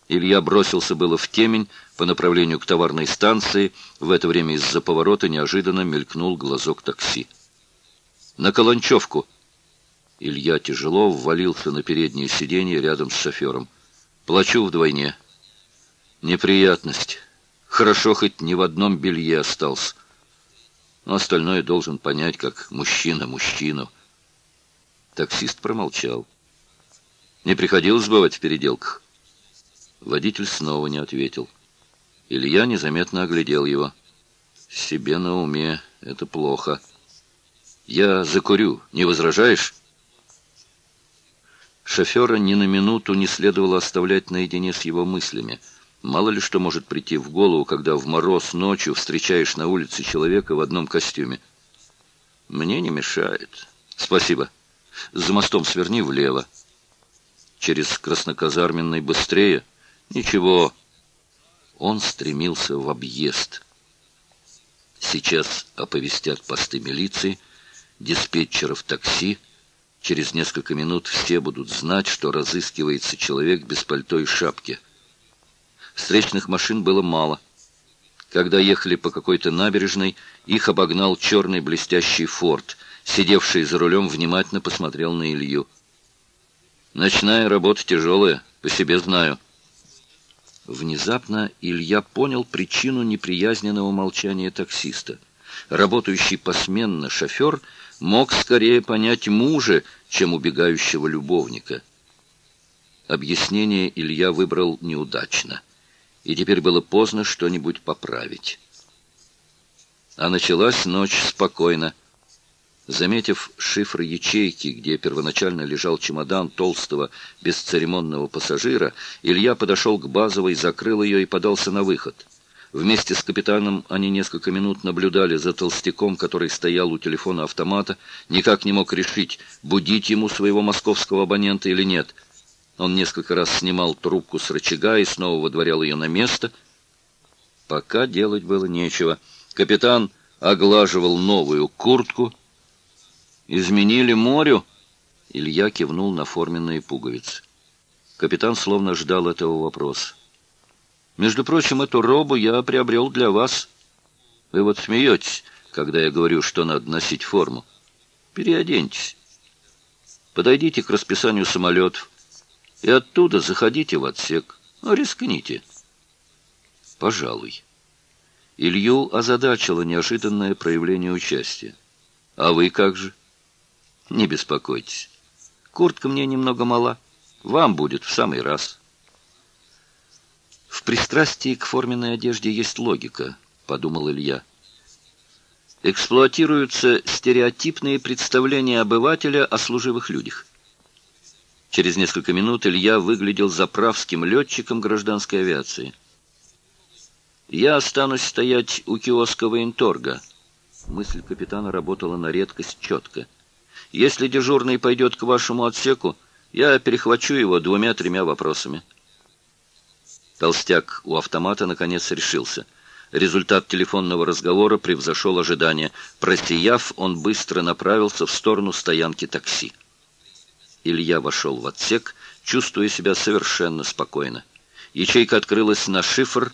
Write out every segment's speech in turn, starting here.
Илья бросился было в темень по направлению к товарной станции. В это время из-за поворота неожиданно мелькнул глазок такси. «На Каланчевку!» Илья тяжело ввалился на переднее сиденье рядом с шофером. «Плачу вдвойне. Неприятность. Хорошо, хоть не в одном белье остался. Но остальное должен понять, как мужчина мужчину». Таксист промолчал. «Не приходилось бывать в переделках?» Водитель снова не ответил. Илья незаметно оглядел его. «Себе на уме. Это плохо. Я закурю. Не возражаешь?» Шофера ни на минуту не следовало оставлять наедине с его мыслями. Мало ли что может прийти в голову, когда в мороз ночью встречаешь на улице человека в одном костюме. «Мне не мешает. Спасибо. За мостом сверни влево. Через Красноказарменный быстрее. Ничего». Он стремился в объезд. Сейчас оповестят посты милиции, диспетчеров такси. Через несколько минут все будут знать, что разыскивается человек без пальто и шапки. Встречных машин было мало. Когда ехали по какой-то набережной, их обогнал черный блестящий «Форд». Сидевший за рулем внимательно посмотрел на Илью. «Ночная работа тяжелая, по себе знаю». Внезапно Илья понял причину неприязненного молчания таксиста. Работающий посменно шофер мог скорее понять мужа, чем убегающего любовника. Объяснение Илья выбрал неудачно, и теперь было поздно что-нибудь поправить. А началась ночь спокойно. Заметив шифр ячейки, где первоначально лежал чемодан толстого бесцеремонного пассажира, Илья подошел к базовой, закрыл ее и подался на выход. Вместе с капитаном они несколько минут наблюдали за толстяком, который стоял у телефона автомата, никак не мог решить, будить ему своего московского абонента или нет. Он несколько раз снимал трубку с рычага и снова выдворял ее на место. Пока делать было нечего. Капитан оглаживал новую куртку. «Изменили морю?» Илья кивнул на форменные пуговицы. Капитан словно ждал этого вопроса. «Между прочим, эту робу я приобрел для вас. Вы вот смеетесь, когда я говорю, что надо носить форму. Переоденьтесь. Подойдите к расписанию самолетов и оттуда заходите в отсек. Ну, рискните». «Пожалуй». Илью озадачило неожиданное проявление участия. «А вы как же?» «Не беспокойтесь. Куртка мне немного мала. Вам будет в самый раз». «В пристрастии к форменной одежде есть логика», — подумал Илья. «Эксплуатируются стереотипные представления обывателя о служивых людях». Через несколько минут Илья выглядел заправским летчиком гражданской авиации. «Я останусь стоять у киоска военторга». Мысль капитана работала на редкость четко. «Если дежурный пойдет к вашему отсеку, я перехвачу его 2-3 вопросами». Толстяк у автомата наконец решился. Результат телефонного разговора превзошел ожидания. Просияв, он быстро направился в сторону стоянки такси. Илья вошел в отсек, чувствуя себя совершенно спокойно. Ячейка открылась на шифр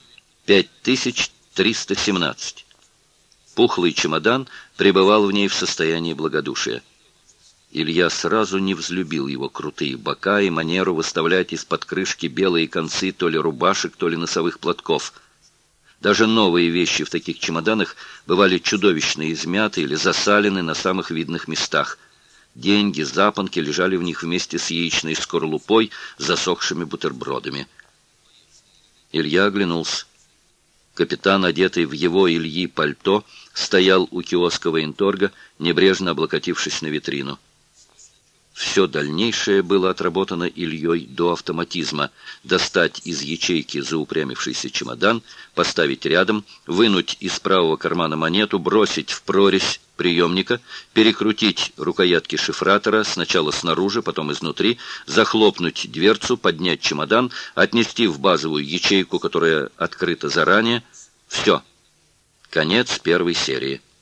5317. Пухлый чемодан пребывал в ней в состоянии благодушия. Илья сразу не взлюбил его крутые бока и манеру выставлять из-под крышки белые концы то ли рубашек, то ли носовых платков. Даже новые вещи в таких чемоданах бывали чудовищно измяты или засалены на самых видных местах. Деньги, запонки лежали в них вместе с яичной скорлупой, засохшими бутербродами. Илья оглянулся. Капитан, одетый в его Ильи пальто, стоял у киоска военторга, небрежно облокотившись на витрину. Все дальнейшее было отработано Ильей до автоматизма. Достать из ячейки заупрямившийся чемодан, поставить рядом, вынуть из правого кармана монету, бросить в прорезь приемника, перекрутить рукоятки шифратора сначала снаружи, потом изнутри, захлопнуть дверцу, поднять чемодан, отнести в базовую ячейку, которая открыта заранее. Все. Конец первой серии.